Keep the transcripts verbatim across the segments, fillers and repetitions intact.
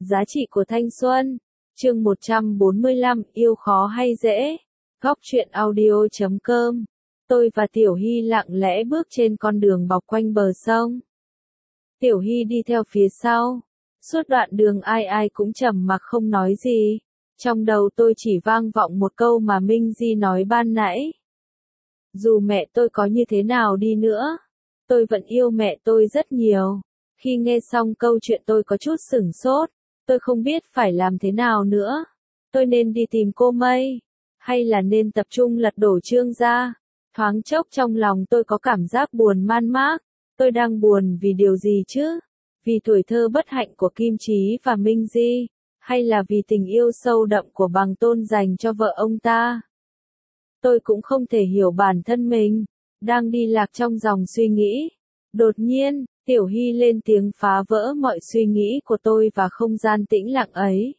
Giá trị của thanh xuân. Chương một trăm bốn mươi lăm, yêu khó hay dễ. Góc truyện audio chấm com. Tôi và Tiểu Hy lặng lẽ bước trên con đường bọc quanh bờ sông. Tiểu Hy đi theo phía sau. Suốt đoạn đường ai ai cũng trầm mặc không nói gì. Trong đầu tôi chỉ vang vọng một câu mà Minh Di nói ban nãy. Dù mẹ tôi có như thế nào đi nữa, tôi vẫn yêu mẹ tôi rất nhiều. Khi nghe xong câu chuyện tôi có chút sửng sốt. Tôi không biết phải làm thế nào nữa. Tôi nên đi tìm cô Mây, hay là nên tập trung lật đổ Trương gia? Thoáng chốc trong lòng tôi có cảm giác buồn man mác. Tôi đang buồn vì điều gì chứ? Vì tuổi thơ bất hạnh của Kim Chí và Minh Di, hay là vì tình yêu sâu đậm của Bằng Tôn dành cho vợ ông ta? Tôi cũng không thể hiểu bản thân mình, đang đi lạc trong dòng suy nghĩ. Đột nhiên, Tiểu Hy lên tiếng phá vỡ mọi suy nghĩ của tôi và không gian tĩnh lặng ấy.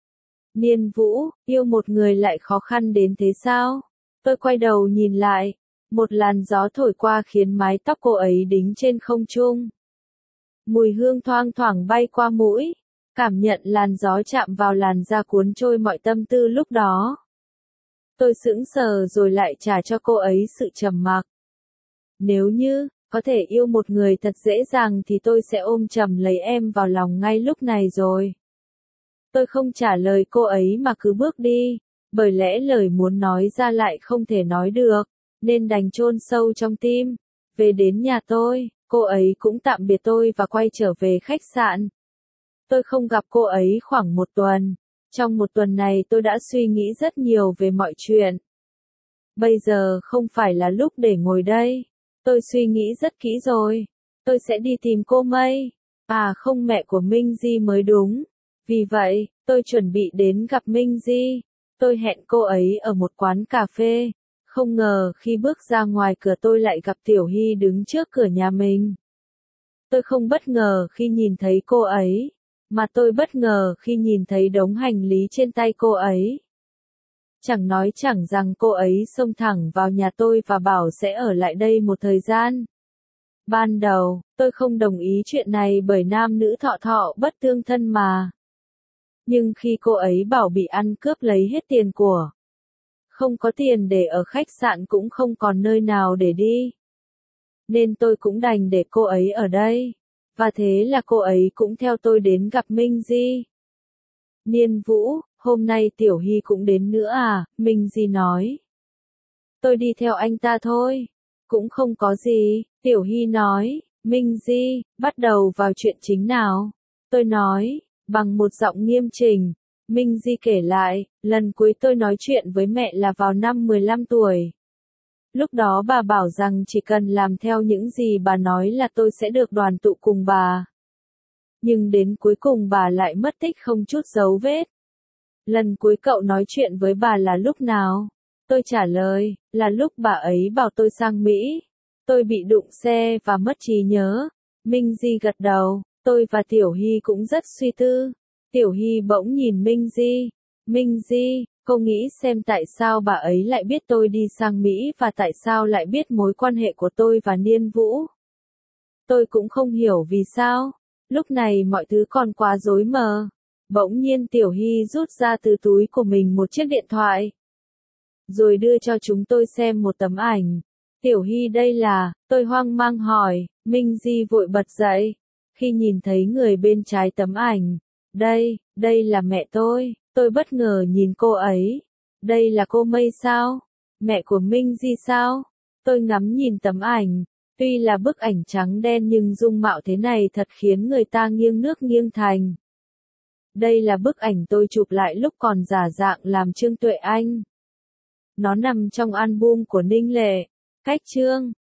Niên Vũ, yêu một người lại khó khăn đến thế sao? Tôi quay đầu nhìn lại, một làn gió thổi qua khiến mái tóc cô ấy đính trên không trung. Mùi hương thoang thoảng bay qua mũi, cảm nhận làn gió chạm vào làn da cuốn trôi mọi tâm tư lúc đó. Tôi sững sờ rồi lại trả cho cô ấy sự trầm mặc. Nếu như có thể yêu một người thật dễ dàng thì tôi sẽ ôm chầm lấy em vào lòng ngay lúc này rồi. Tôi không trả lời cô ấy mà cứ bước đi, bởi lẽ lời muốn nói ra lại không thể nói được, nên đành chôn sâu trong tim. Về đến nhà tôi, cô ấy cũng tạm biệt tôi và quay trở về khách sạn. Tôi không gặp cô ấy khoảng một tuần. Trong một tuần này tôi đã suy nghĩ rất nhiều về mọi chuyện. Bây giờ không phải là lúc để ngồi đây. Tôi suy nghĩ rất kỹ rồi. Tôi sẽ đi tìm cô Mây. À không, mẹ của Minh Di mới đúng. Vì vậy, tôi chuẩn bị đến gặp Minh Di. Tôi hẹn cô ấy ở một quán cà phê. Không ngờ khi bước ra ngoài cửa tôi lại gặp Tiểu Hy đứng trước cửa nhà mình. Tôi không bất ngờ khi nhìn thấy cô ấy, mà tôi bất ngờ khi nhìn thấy đống hành lý trên tay cô ấy. Chẳng nói chẳng rằng cô ấy xông thẳng vào nhà tôi và bảo sẽ ở lại đây một thời gian. Ban đầu, tôi không đồng ý chuyện này bởi nam nữ thọ thọ bất tương thân mà. Nhưng khi cô ấy bảo bị ăn cướp lấy hết tiền của, không có tiền để ở khách sạn cũng không còn nơi nào để đi, nên tôi cũng đành để cô ấy ở đây. Và thế là cô ấy cũng theo tôi đến gặp Minh Di. Niên Vũ, hôm nay Tiểu Hy cũng đến nữa à? Minh Di nói. Tôi đi theo anh ta thôi. Cũng không có gì, Tiểu Hy nói. Minh Di, bắt đầu vào chuyện chính nào? Tôi nói, bằng một giọng nghiêm chỉnh. Minh Di kể lại, lần cuối tôi nói chuyện với mẹ là vào năm mười lăm tuổi. Lúc đó bà bảo rằng chỉ cần làm theo những gì bà nói là tôi sẽ được đoàn tụ cùng bà. Nhưng đến cuối cùng bà lại mất tích không chút dấu vết. Lần cuối cậu nói chuyện với bà là lúc nào? Tôi trả lời, là lúc bà ấy bảo tôi sang Mỹ. Tôi bị đụng xe và mất trí nhớ. Minh Di gật đầu, tôi và Tiểu Hy cũng rất suy tư. Tiểu Hy bỗng nhìn Minh Di. Minh Di, cô nghĩ xem tại sao bà ấy lại biết tôi đi sang Mỹ và tại sao lại biết mối quan hệ của tôi và Niên Vũ. Tôi cũng không hiểu vì sao. Lúc này mọi thứ còn quá rối mờ. Bỗng nhiên Tiểu Hy rút ra từ túi của mình một chiếc điện thoại, rồi đưa cho chúng tôi xem một tấm ảnh. Tiểu Hy, đây là, tôi hoang mang hỏi. Minh Di vội bật dậy, khi nhìn thấy người bên trái tấm ảnh. Đây, đây là mẹ tôi. Tôi bất ngờ nhìn cô ấy. Đây là cô Mây sao? Mẹ của Minh Di sao? Tôi ngắm nhìn tấm ảnh. Tuy là bức ảnh trắng đen nhưng dung mạo thế này thật khiến người ta nghiêng nước nghiêng thành. Đây là bức ảnh tôi chụp lại lúc còn giả dạng làm Trương Tuệ Anh. Nó nằm trong album của Ninh Lệ. Cách chương.